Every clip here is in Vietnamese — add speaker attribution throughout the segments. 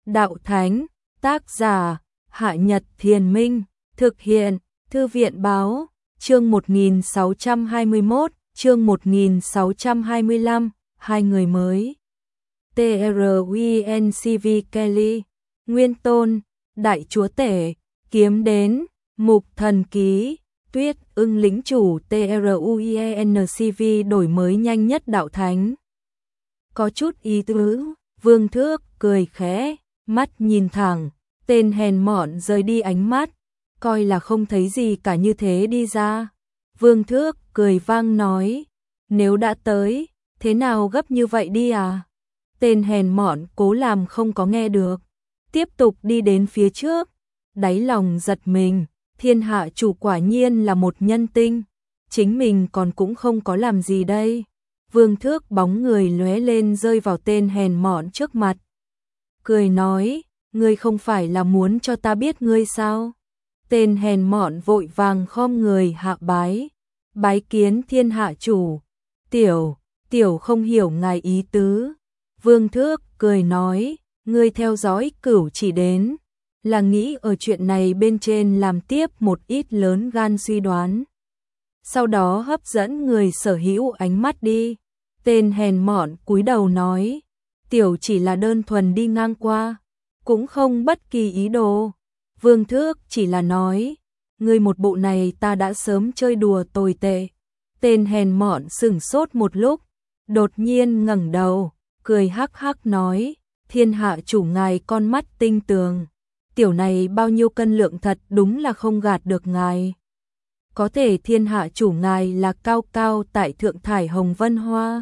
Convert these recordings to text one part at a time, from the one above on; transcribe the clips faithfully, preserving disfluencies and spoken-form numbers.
Speaker 1: Đạo Thánh, tác giả, Hạ Nhật Thiền Minh, thực hiện, Thư viện Báo, chương một nghìn sáu trăm hai mươi mốt, chương một nghìn sáu trăm hai mươi lăm, hai người mới. tê rờ u en xê vê Kelly, Nguyên Tôn, Đại Chúa Tể, Kiếm Đến, Mục Thần Ký, Tuyết Ưng lĩnh chủ tê rờ u en xê vê đổi mới nhanh nhất Đạo Thánh. Có chút ý tứ, Vương Thước cười khẽ, mắt nhìn thẳng, tên hèn mọn rời đi ánh mắt, coi là không thấy gì cả như thế đi ra. Vương Thước cười vang nói, nếu đã tới, thế nào gấp như vậy đi à? Tên hèn mọn cố làm không có nghe được, tiếp tục đi đến phía trước, đáy lòng giật mình, thiên hạ chủ quả nhiên là một nhân tinh, chính mình còn cũng không có làm gì đây. Vương Thước bóng người lóe lên rơi vào tên hèn mọn trước mặt. Cười nói, ngươi không phải là muốn cho ta biết ngươi sao? Tên hèn mọn vội vàng khom người hạ bái, bái kiến thiên hạ chủ. Tiểu, tiểu không hiểu ngài ý tứ. Vương Thước cười nói, ngươi theo dõi Cửu Chỉ đến, là nghĩ ở chuyện này bên trên làm tiếp một ít lớn gan suy đoán. Sau đó hấp dẫn người sở hữu ánh mắt đi. Tên hèn mọn cúi đầu nói, tiểu chỉ là đơn thuần đi ngang qua, cũng không bất kỳ ý đồ. Vương Thước chỉ là nói, ngươi một bộ này ta đã sớm chơi đùa tồi tệ. Tên hèn mọn sửng sốt một lúc, đột nhiên ngẩng đầu, cười hắc hắc nói, thiên hạ chủ ngài con mắt tinh tường, tiểu này bao nhiêu cân lượng thật đúng là không gạt được ngài. Có thể thiên hạ chủ ngài là cao cao tại thượng thải hồng vân hoa,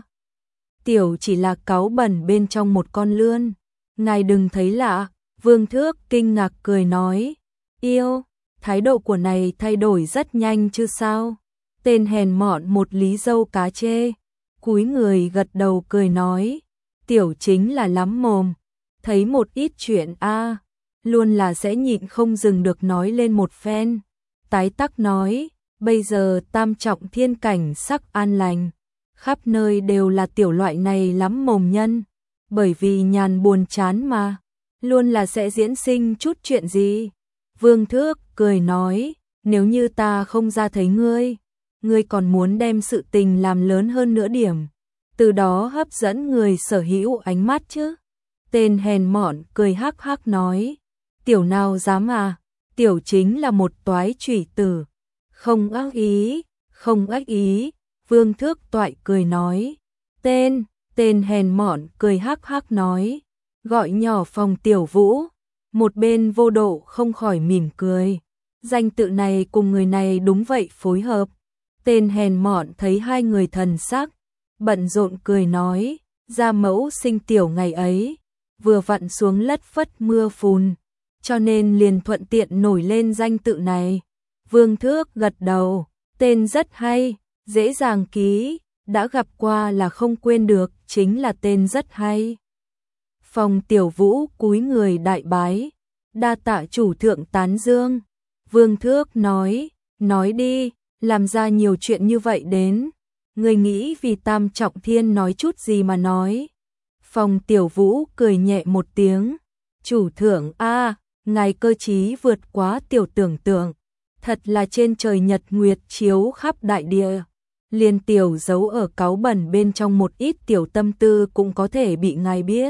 Speaker 1: tiểu chỉ là cáu bẩn bên trong một con lươn, ngài đừng thấy lạ. Vương Thước kinh ngạc cười nói, yêu, thái độ của này thay đổi rất nhanh chứ sao? Tên hèn mọn một lý dâu cá chê, cúi người gật đầu cười nói, tiểu chính là lắm mồm, thấy một ít chuyện a, luôn là sẽ nhịn không dừng được nói lên một phen. Tái tắc nói, bây giờ tam trọng thiên cảnh sắc an lành, khắp nơi đều là tiểu loại này lắm mồm nhân, bởi vì nhàn buồn chán mà, luôn là sẽ diễn sinh chút chuyện gì. Vương Thước cười nói, nếu như ta không ra thấy ngươi, ngươi còn muốn đem sự tình làm lớn hơn nữa điểm, từ đó hấp dẫn người sở hữu ánh mắt chứ. Tên hèn mọn cười hắc hắc nói, tiểu nào dám à, tiểu chính là một toái chủy tử, không ác ý, không ác ý. Vương Thước toại cười nói, tên, tên hèn mọn cười hắc hắc nói, gọi nhỏ Phòng Tiểu Vũ. Một bên Vô Độ không khỏi mỉm cười, danh tự này cùng người này đúng vậy phối hợp. Tên hèn mọn thấy hai người thần sắc, bận rộn cười nói, gia mẫu sinh tiểu ngày ấy, vừa vặn xuống lất phất mưa phùn, cho nên liền thuận tiện nổi lên danh tự này. Vương Thước gật đầu, tên rất hay, dễ dàng ký, đã gặp qua là không quên được, chính là tên rất hay. Phòng Tiểu Vũ cúi người đại bái, đa tạ chủ thượng tán dương. Vương Thước nói, nói đi, làm ra nhiều chuyện như vậy đến, người nghĩ vì tam trọng thiên nói chút gì mà nói. Phòng Tiểu Vũ cười nhẹ một tiếng, chủ thượng a, ngài cơ trí vượt quá tiểu tưởng tượng, thật là trên trời nhật nguyệt chiếu khắp đại địa, liền tiểu giấu ở cáu bẩn bên trong một ít tiểu tâm tư cũng có thể bị ngài biết.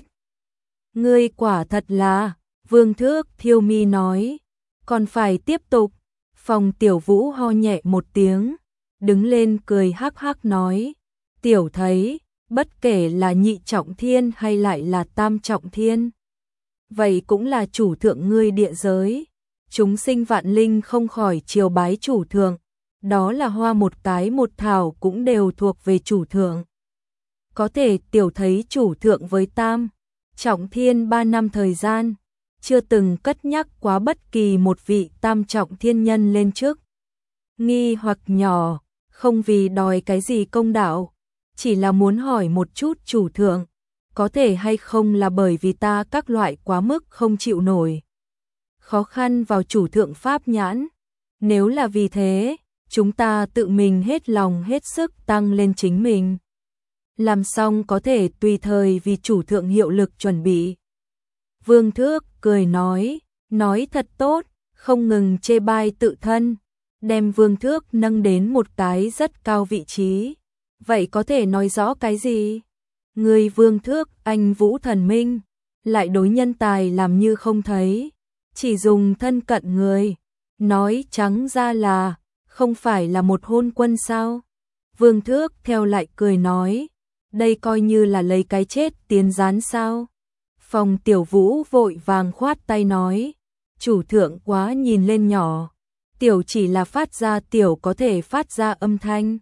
Speaker 1: Ngươi quả thật là, Vương Thước thiêu mi nói, còn phải tiếp tục. Phòng Tiểu Vũ ho nhẹ một tiếng, đứng lên cười hắc hắc nói, tiểu thấy, bất kể là nhị trọng thiên hay lại là tam trọng thiên, vậy cũng là chủ thượng ngươi địa giới, chúng sinh vạn linh không khỏi triều bái chủ thượng, đó là hoa một cái một thảo cũng đều thuộc về chủ thượng. Có thể tiểu thấy chủ thượng với tam trọng thiên ba năm thời gian, chưa từng cất nhắc quá bất kỳ một vị tam trọng thiên nhân lên trước. Nghi hoặc nhỏ, không vì đòi cái gì công đạo, chỉ là muốn hỏi một chút chủ thượng, có thể hay không là bởi vì ta các loại quá mức không chịu nổi khó khăn vào chủ thượng pháp nhãn. Nếu là vì thế, chúng ta tự mình hết lòng hết sức tăng lên chính mình, làm xong có thể tùy thời vì chủ thượng hiệu lực chuẩn bị. Vương Thước cười nói, nói thật tốt, không ngừng chê bai tự thân, đem Vương Thước nâng đến một cái rất cao vị trí. Vậy có thể nói rõ cái gì? Người Vương Thước, anh Vũ Thần Minh, lại đối nhân tài làm như không thấy, chỉ dùng thân cận người, nói trắng ra là, không phải là một hôn quân sao? Vương Thước theo lại cười nói, đây coi như là lấy cái chết tiến gián sao? Phòng Tiểu Vũ vội vàng khoát tay nói, chủ thượng quá nhìn lên nhỏ, tiểu chỉ là phát ra tiểu có thể phát ra âm thanh,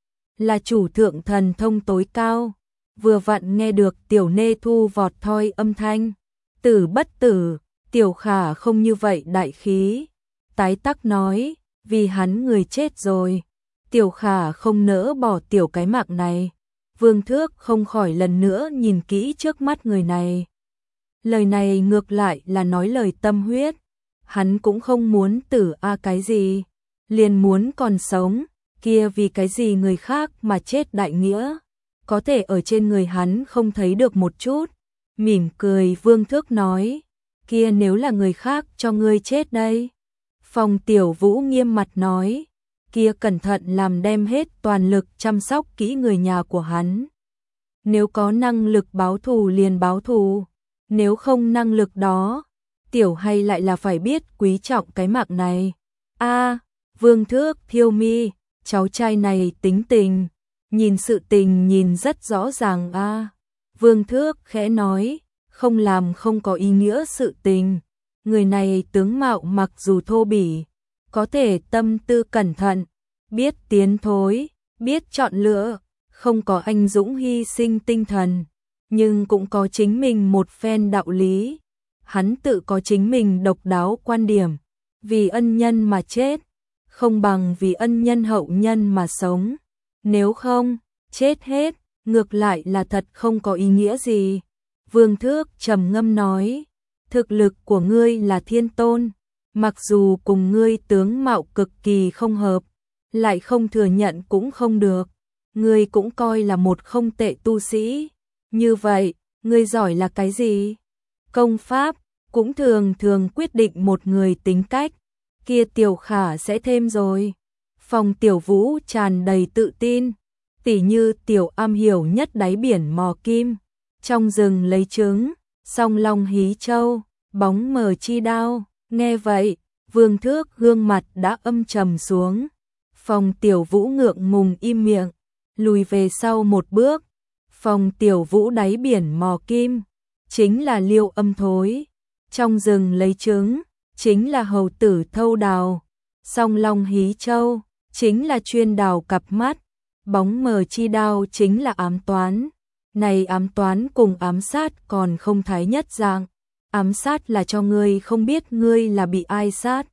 Speaker 1: là chủ thượng thần thông tối cao, vừa vặn nghe được tiểu nê thu vọt thoi âm thanh, tử bất tử, tiểu khả không như vậy đại khí, tái tắc nói, vì hắn người chết rồi, tiểu khả không nỡ bỏ tiểu cái mạng này. Vương Thước không khỏi lần nữa nhìn kỹ trước mắt người này. Lời này ngược lại là nói lời tâm huyết, hắn cũng không muốn tử a cái gì, liền muốn còn sống, kia vì cái gì người khác mà chết đại nghĩa, có thể ở trên người hắn không thấy được một chút. Mỉm cười Vương Thước nói, kia nếu là người khác cho ngươi chết đây. Phòng Tiểu Vũ nghiêm mặt nói, kia cẩn thận làm đem hết toàn lực chăm sóc kỹ người nhà của hắn. Nếu có năng lực báo thù liền báo thù, nếu không năng lực đó, tiểu hay lại là phải biết quý trọng cái mạng này. A, Vương Thước thiêu mi, cháu trai này tính tình, nhìn sự tình nhìn rất rõ ràng a. À. Vương Thước khẽ nói, không làm không có ý nghĩa sự tình, người này tướng mạo mặc dù thô bỉ, có thể tâm tư cẩn thận, biết tiến thối, biết chọn lựa, không có anh dũng hy sinh tinh thần, nhưng cũng có chính mình một phen đạo lý. Hắn tự có chính mình độc đáo quan điểm, vì ân nhân mà chết, không bằng vì ân nhân hậu nhân mà sống. Nếu không, chết hết, ngược lại là thật không có ý nghĩa gì. Vương Thước trầm ngâm nói, thực lực của ngươi là thiên tôn, mặc dù cùng ngươi tướng mạo cực kỳ không hợp, lại không thừa nhận cũng không được, ngươi cũng coi là một không tệ tu sĩ. Như vậy, ngươi giỏi là cái gì? Công pháp, cũng thường thường quyết định một người tính cách, kia Tiểu Khả sẽ thêm rồi. Phòng Tiểu Vũ tràn đầy tự tin, tỉ như tiểu am hiểu nhất đáy biển mò kim, trong rừng lấy trứng, song long hí châu, bóng mờ chi đao. Nghe vậy, Vương Thước gương mặt đã âm trầm xuống. Phòng Tiểu Vũ ngượng ngùng im miệng, lùi về sau một bước. Phòng Tiểu Vũ đáy biển mò kim, chính là liêu âm thối, trong rừng lấy trứng, chính là hầu tử thâu đào, song long hí châu, chính là chuyên đào cặp mắt, bóng mờ chi đao chính là ám toán. Này ám toán cùng ám sát còn không thái nhất dạng, ám sát là cho ngươi không biết ngươi là bị ai sát,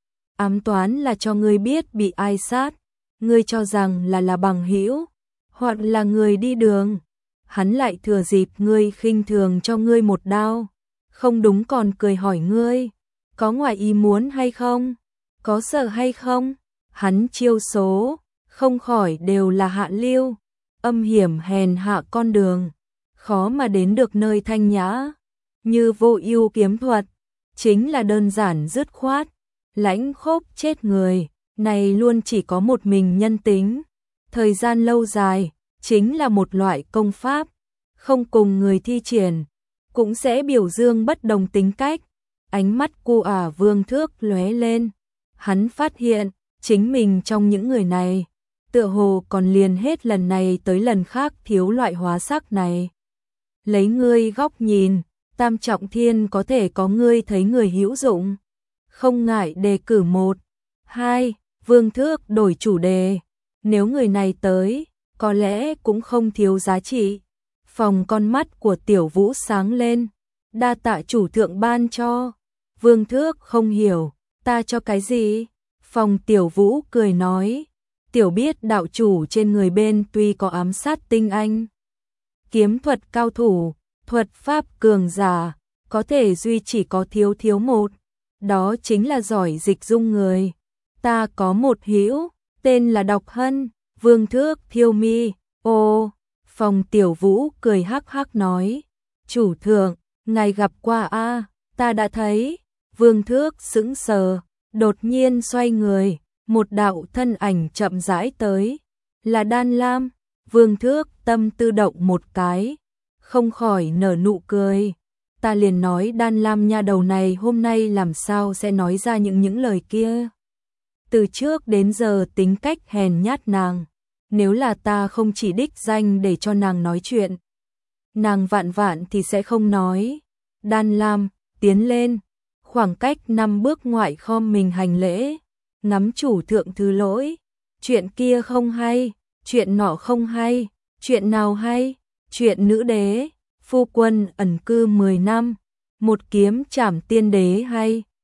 Speaker 1: ám toán là cho ngươi biết bị ai sát, ngươi cho rằng là là bằng hữu, hoặc là người đi đường, hắn lại thừa dịp ngươi khinh thường cho ngươi một đao, không đúng còn cười hỏi ngươi, có ngoài ý muốn hay không, có sợ hay không, hắn chiêu số, không khỏi đều là hạ lưu, âm hiểm hèn hạ con đường, khó mà đến được nơi thanh nhã, như Vô Ưu kiếm thuật, chính là đơn giản dứt khoát, lãnh khốc chết người, này luôn chỉ có một mình nhân tính, thời gian lâu dài, chính là một loại công pháp, không cùng người thi triển, cũng sẽ biểu dương bất đồng tính cách. Ánh mắt cu ả Vương Thước lóe lên, hắn phát hiện, chính mình trong những người này, tựa hồ còn liền hết lần này tới lần khác thiếu loại hóa sắc này. Lấy ngươi góc nhìn, Tam Trọng Thiên có thể có ngươi thấy người hữu dụng, không ngại đề cử một, hai, Vương Thước đổi chủ đề, nếu người này tới, có lẽ cũng không thiếu giá trị. Phòng con mắt của Tiểu Vũ sáng lên, đa tạ chủ thượng ban cho. Vương Thước không hiểu, ta cho cái gì? Phòng Tiểu Vũ cười nói, tiểu biết đạo chủ trên người bên tuy có ám sát tinh anh, kiếm thuật cao thủ, thuật pháp cường giả, có thể duy chỉ có thiếu thiếu một, đó chính là giỏi dịch dung người. Ta có một hữu, tên là Độc Hân. Vương Thước thiêu mi, ô, Phòng Tiểu Vũ cười hắc hắc nói, chủ thượng, ngài gặp qua a, ta đã thấy. Vương Thước sững sờ, đột nhiên xoay người, một đạo thân ảnh chậm rãi tới, là Đan Lam. Vương Thước tâm tư động một cái, không khỏi nở nụ cười. Ta liền nói Đan Lam nha đầu này hôm nay làm sao sẽ nói ra những những lời kia. Từ trước đến giờ tính cách hèn nhát nàng, nếu là ta không chỉ đích danh để cho nàng nói chuyện, nàng vạn vạn thì sẽ không nói. Đan Lam tiến lên, khoảng cách năm bước ngoại khom mình hành lễ, ngắm chủ thượng thứ lỗi. Chuyện kia không hay, chuyện nọ không hay, chuyện nào hay? Chuyện nữ đế, phu quân ẩn cư mười năm, một kiếm trảm tiên đế hay.